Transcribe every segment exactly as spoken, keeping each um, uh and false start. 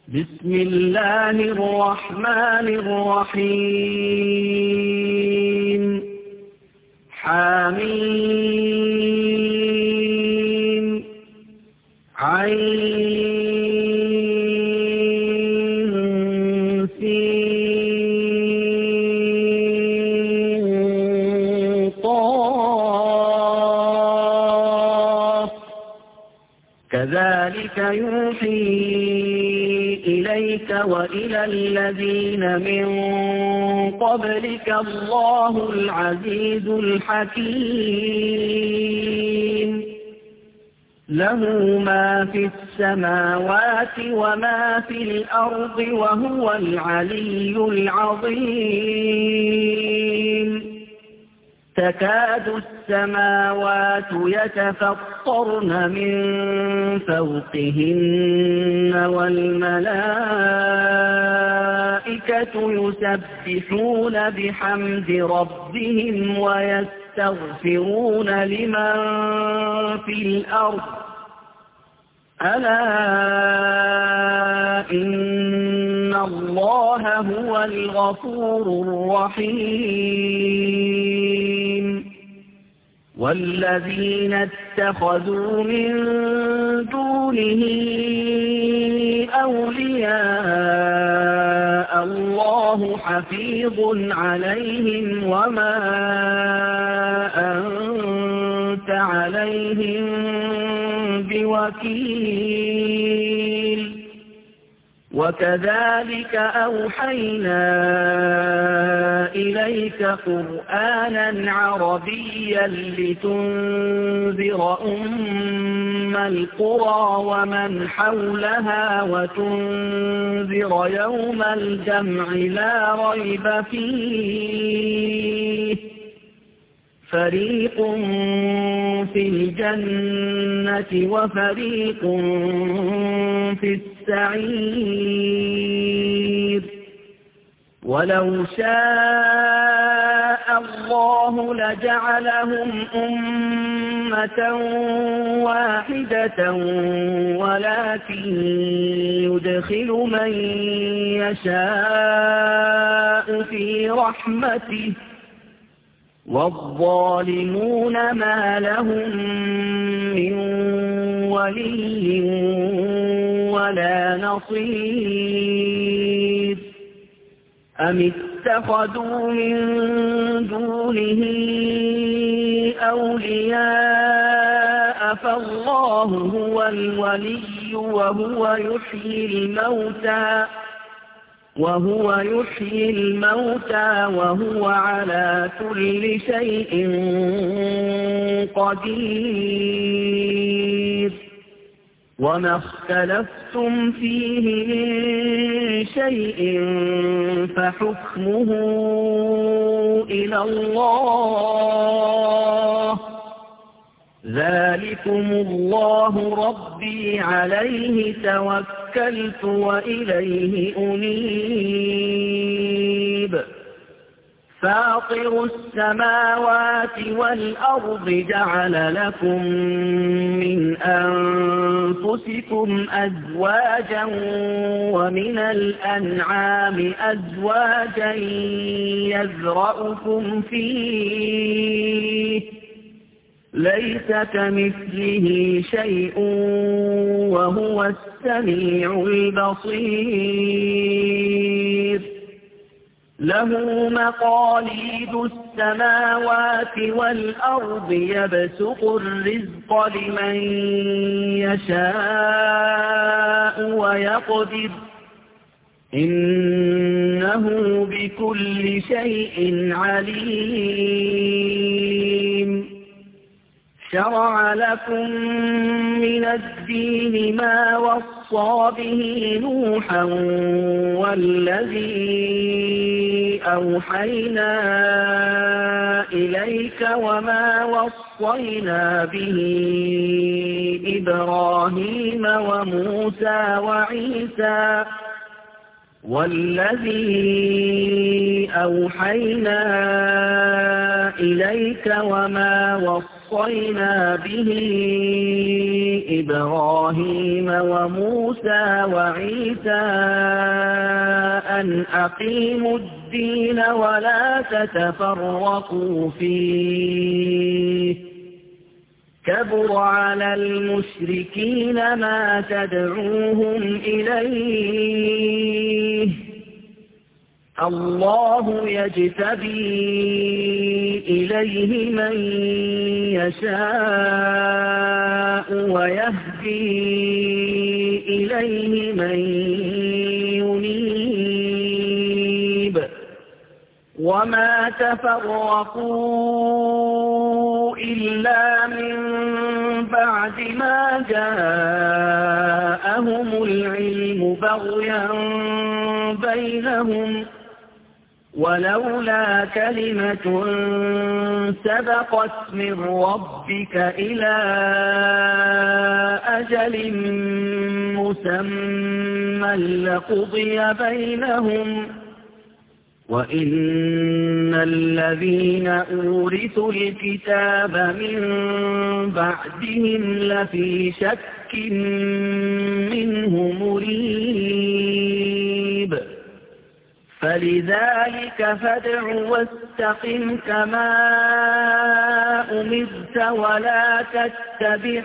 بسم الله الرحمن الرحيم حميم عين سين قاف كذلك يوحي إليك وإلى الذين من قبلك الله العزيز الحكيم له ما في السماوات وما في الأرض وهو العلي العظيم تكاد السماوات يتفطرن من فوقهن والملائكة يسبحون بحمد ربهم ويستغفرون لمن في الأرض ألا إن الله هو الغفور الرحيم والذين اتخذوا من دونه أولياء الله حفيظ عليهم وما أنت عليهم بوكيل وكذلك أوحينا إليك قرآنا عربيا لتنذر أم القرى ومن حولها وتنذر يوم الجمع لا ريب فيه فريق في الجنة وفريق في السعير ولو شاء الله لجعلهم أمة واحدة ولكن يدخل من يشاء في رحمته والظالمون ما لهم من ولي ولا نصير أم اتخذوا من دونه أولياء فالله هو الولي وهو يحيي الموتى وهو يحيي الموتى وهو على كل شيء قدير وما اختلفتم فيه من شيء فحكمه إلى الله ذلكم الله ربي عليه توكلت وإليه أنيب فاطر السماوات والأرض جعل لكم من أنفسكم أزواجا ومن الأنعام أزواجا يذرأكم فيه ليس كمثله شيء وهو السميع البصير له مقاليد السماوات والأرض يبسط الرزق لمن يشاء ويقدر إنه بكل شيء عليم شرع لكم من الدين ما وصى به نوحا والذي أوحينا إليك وما وصينا به إبراهيم وموسى وعيسى والذي أوحينا إليك وما وصينا وَصَّيْنَا بِهِ إِبْرَاهِيمَ وَمُوسَى وَعِيسَى أَنْ أَقِيمُوا الدِّينَ وَلَا تَتَفَرَّقُوا فِيهِ كَبُرَ عَلَى الْمُشْرِكِينَ مَا تَدْعُوهُمْ إِلَيْهِ اللَّهُ يَجْتَبِي إِلَيْهِ مَن يَشَاءُ وَيَهْدِي إِلَيْهِ مَن يُنِيبُ وَمَا تَفَرَّقُوا إِلَّا مِن بَعْدِ مَا جَاءَهُمُ الْعِلْمُ بَغْيًا بَيْنَهُمْ وَلَوْلَا كَلِمَةٌ سَبَقَتْ مِن رَّبِّكَ إِلَىٰ أَجَلٍ مُّسَمًّى لَّقُضِيَ بَيْنَهُمْ وَإِنَّ الَّذِينَ أُورِثُوا الْكِتَابَ مِن بَعْدِهِمْ لَفِي شَكٍّ مِّنْهُ مُرِيبٍ فَلِذَلِكَ فَادْعُ وَاسْتَقِمْ كَمَا أُمِرْتَ وَلَا تَتَّبِعْ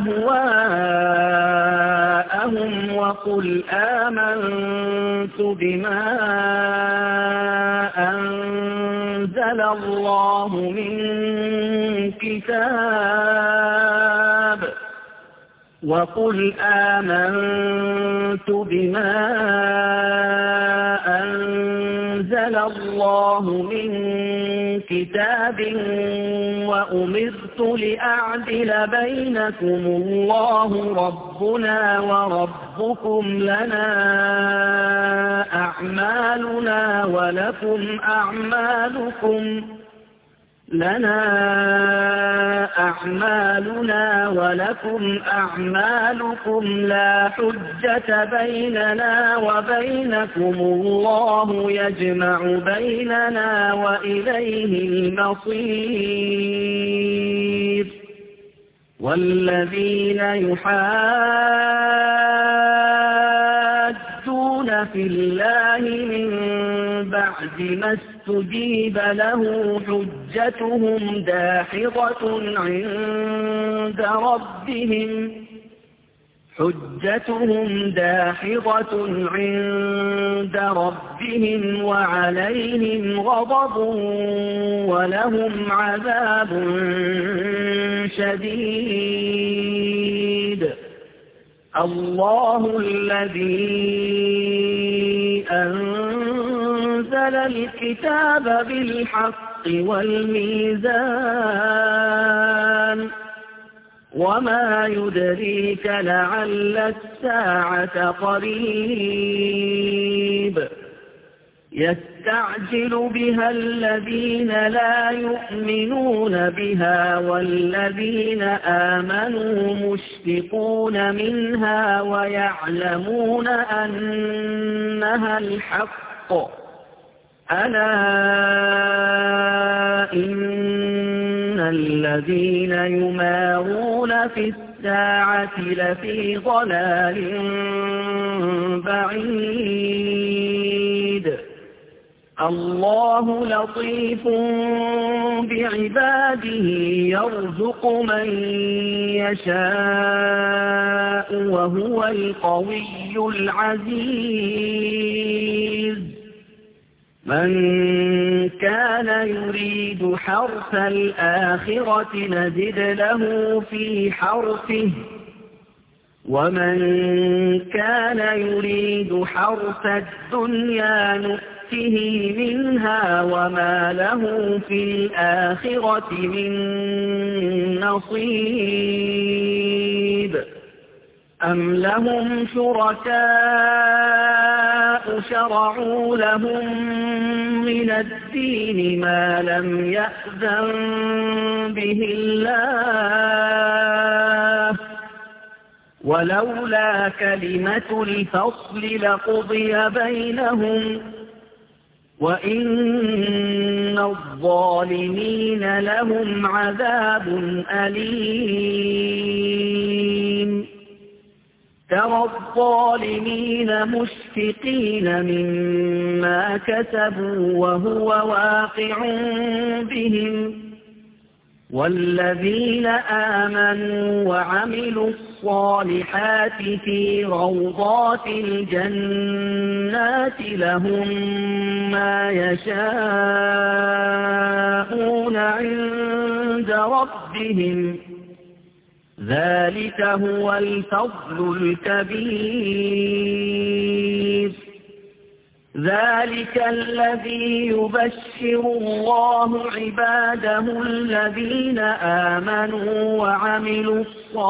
أَهْوَاءَهُمْ وَقُلْ آمَنتُ بِمَا أَنزَلَ اللَّهُ مِن كِتَابٍ وَقُلْ آمَنتُ بِمَا أَنزَلَ اللَّهُ مِن كِتَابٍ وَأُمِرْتُ لِأَعْدِلَ بَيْنَكُمُ اللَّهُ رَبُّنَا وَرَبُّكُمْ لَنَا أَعْمَالُنَا وَلَكُمْ أَعْمَالُكُمْ لنا أعمالنا ولكم أعمالكم لا حجة بيننا وبينكم الله يجمع بيننا وإليه المصير والذين يحاجون في الله من بعد ما استجيب له حجتهم داحضة عند ربهم حجتهم داحضة عند ربهم وعليهم غضب ولهم عذاب شديد الله الذي أنزل الكتاب بالحق والميزان وما يدريك لعل الساعة قريب يستعجل بها الذين لا يؤمنون بها والذين آمنوا مشفقون منها ويعلمون أنها الحق ألا إن الذين يمارون في الساعة لفي ضلال بعيد الله لطيف بعباده يرزق من يشاء وهو القوي العزيز من كان يريد حرث الآخرة نزد له في حرثه ومن كان يريد حرث الدنيا نؤته منها وما له في الآخرة من نصيب أم لهم شركاء شرعوا لهم من الدين ما لم يأذن به الله ولولا كلمة الفصل لقضي بينهم وإن الظالمين لهم عذاب أليم ترى الظالمين مشفقين مما كسبوا وهو واقع بهم والذين آمنوا وعملوا الصالحات في روضات الجنات لهم ما يشاءون عند ربهم ذلك هو الفضل الكبير ذلك الذي يبشر الله عباده الذين آمنوا وعملوا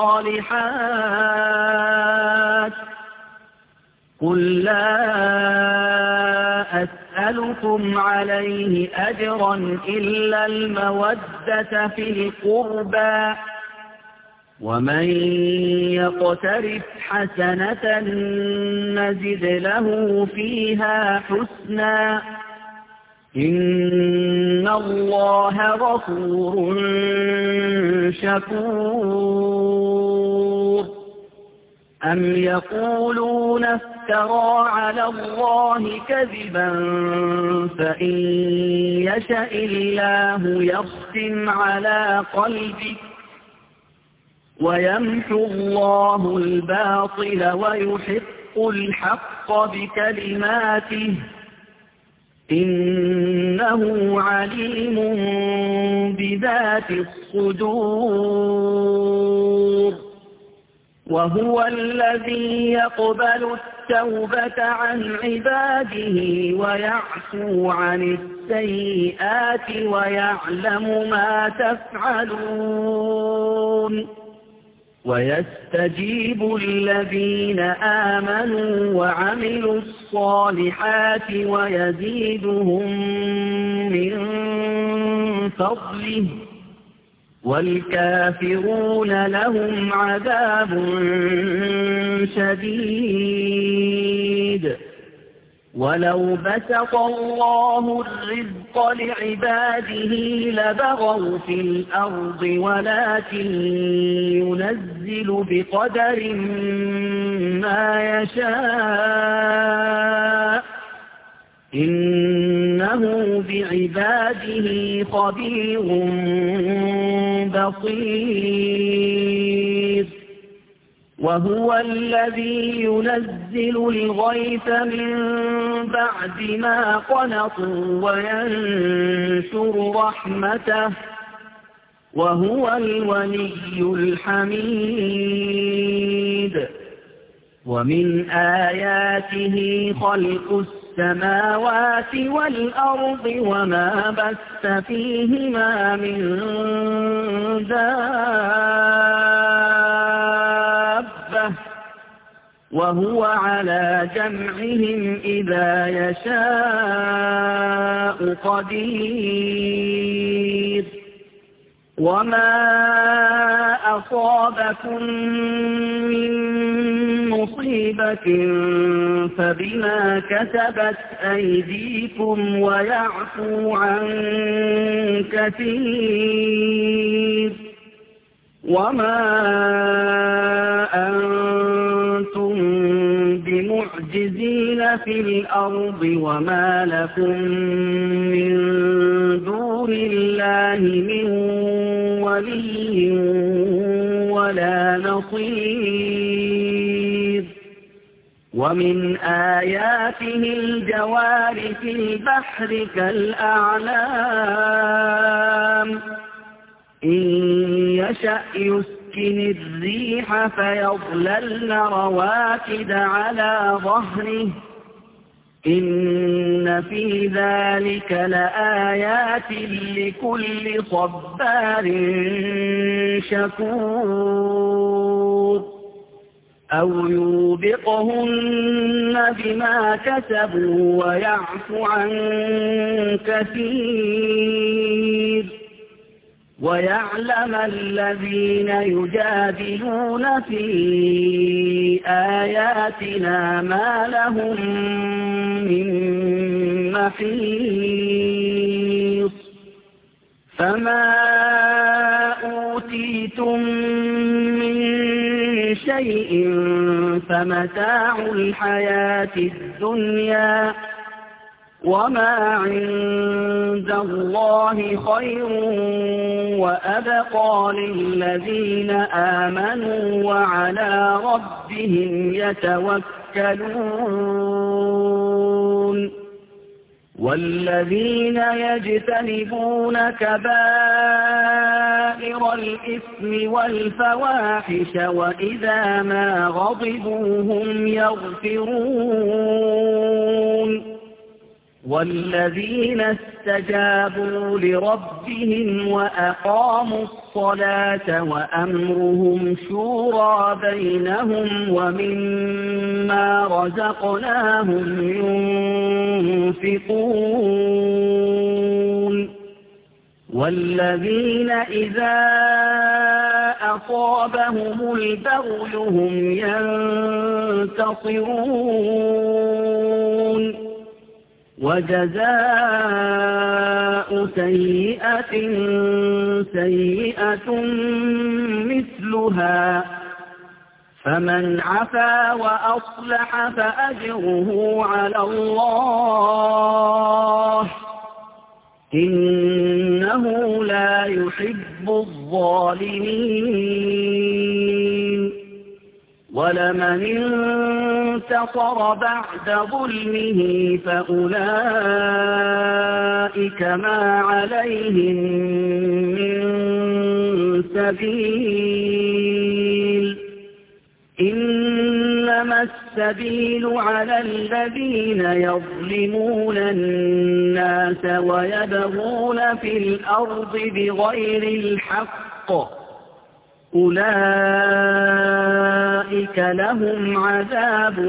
الصالحات قل لا أسألكم عليه أجرا إلا المودة في القربى ومن يقترف حسنة نزد له فيها حسنا إن الله غفور شكور أم يقولون افترى على الله كذبا فإن يشأ الله يختم على قلبك ويمحو الله الباطل ويحق الحق بكلماته إنه عليم بذات الصدور وهو الذي يقبل التوبة عن عباده ويعفو عن السيئات ويعلم ما تفعلون ويستجيب الذين آمنوا وعملوا الصالحات ويزيدهم من فضله والكافرون لهم عذاب شديد ولو بسط الله الرزق لعباده لبغوا في الأرض ولكن ينزل بقدر ما يشاء إنه بعباده خبير بصير وهو الذي ينزل الغيث من بعد ما قنطوا وينشر رحمته وهو الولي الحميد ومن آياته خلق السماوات والأرض وما بث فيهما من دابة وهو على جمعهم إذا يشاء قدير وما أصابكم من مصيبة فبما كسبت أيديكم ويعفو عن كثير وما أنتم بمعجزين في الأرض وما لكم من دون الله من ولي ولا نصير ومن آياته الجوار في البحر كالأعلام إن يشأ يسكن الريح فيظللن رواكد على ظهره إن في ذلك لآيات لكل صبار شكور أو يوبقهن بما كسبوا ويعفو عن كثير ويعلم الذين يجادلون في آياتنا ما لهم من المحيص فما أوتيتم من شيء فمتاع الحياة الدنيا وما عند الله خير وأبقى للذين آمنوا وعلى ربهم يتوكلون والذين يجتنبون كبائر الإثم والفواحش وإذا ما غضبوا هم يغفرون والذين استجابوا لربهم وأقاموا الصلاة وأمرهم شورى بينهم ومما رزقناهم ينفقون والذين إذا أصابهم البغي هم ينتصرون وجزاء سيئة سيئة مثلها فمن عفا وأصلح فأجره على الله إنه لا يحب الظالمين ولمن انتصر بعد ظلمه فأولئك ما عليهم من سبيل إنما السبيل على الذين يظلمون الناس ويبغون في الأرض بغير الحق أولئك لهم عذاب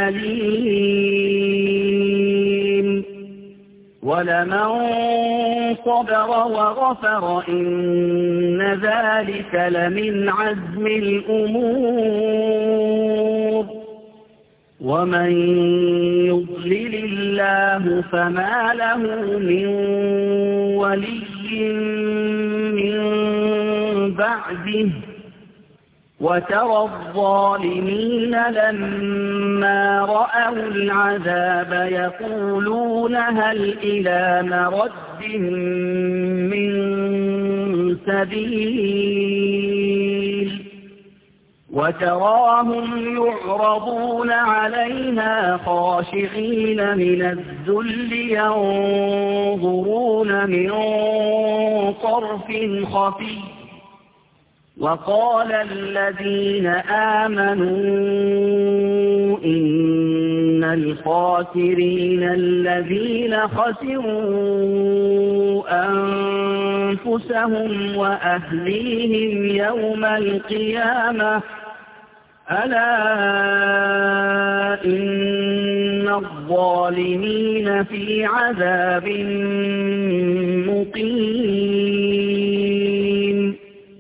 أليم ولمن صبر وغفر إن ذلك لمن عزم الأمور ومن يضلل الله فما له من ولي من بعده وترى الظالمين لما رأوا العذاب يقولون هل إلى مرد من سبيل وتراهم يعرضون عليها خاشعين من الذل ينظرون من طرف خفي وقال الذين آمنوا إن الخاسرين الذين خسروا أنفسهم وأهليهم يوم القيامة ألا إن الظالمين في عذاب مقيم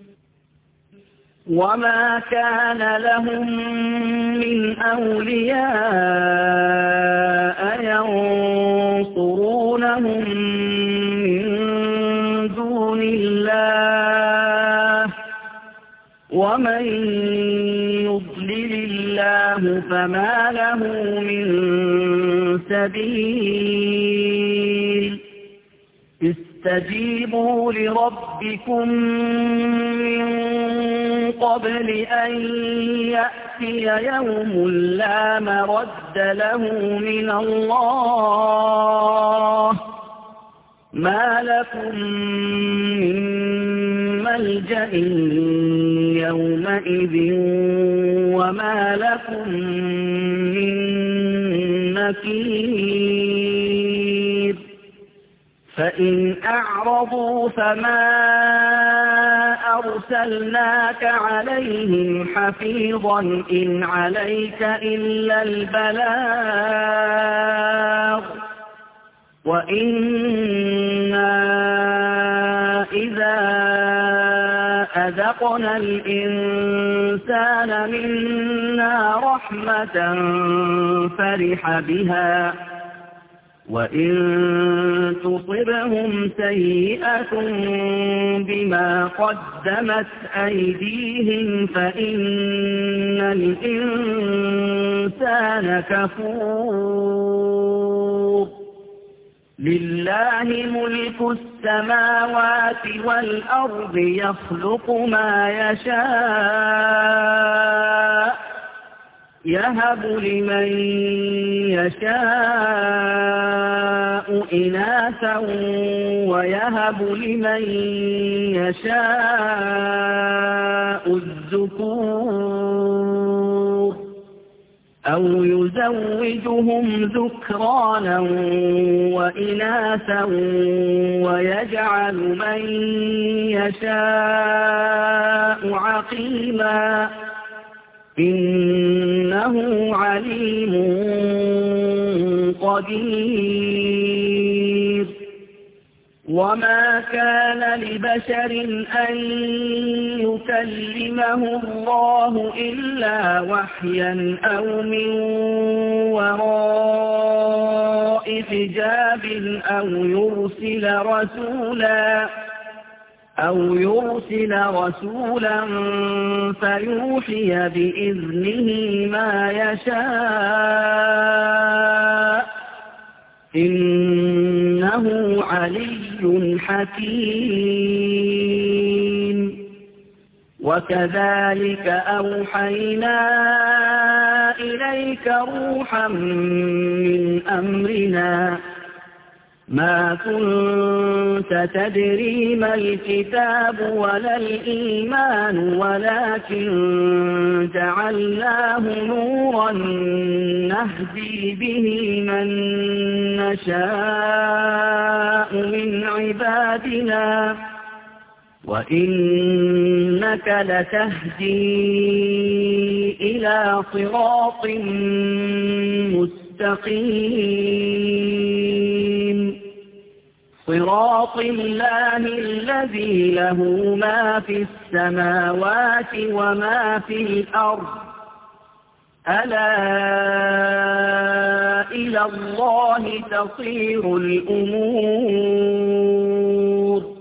وما كان لهم من أولياء ينصرونهم من دون الله ومن يضلل الله فما له من سبيل استجيبوا لربكم من قبل أن يأتي يوم لا مرد له من الله ما لكم من ملجأ يومئذ وما لكم من نكير فإن أعرضوا فما أرسلناك عليهم حفيظا إن عليك إلا البلاغ وإنا إذا أذقنا الإنسان منا رحمة فرح بها وإن تصبهم سيئة بما قدمت أيديهم فإن الإنسان كفور لله ملك السماوات والأرض يخلق ما يشاء يهب لمن يشاء إناثا ويهب لمن يشاء الذكور أو يزوجهم ذكرانا وإناثا ويجعل من يشاء عقيما إنه عليم قدير وما كان لبشر أن يكلمه الله إلا وحيا أو من وراء حجاب أو يرسل رسولا أو يرسل رسولا فيوحي بإذنه ما يشاء إنه علي حكيم وكذلك أوحينا إليك روحا من أمرنا ما كنت تدري ما الكتاب ولا الإيمان ولكن جعلناه نورا نهدي به من نشاء من عبادنا وإنك لتهدي إلى صراط مستقيم صراط الله الذي له ما في السماوات وما في الأرض ألا إلى الله تصير الأمور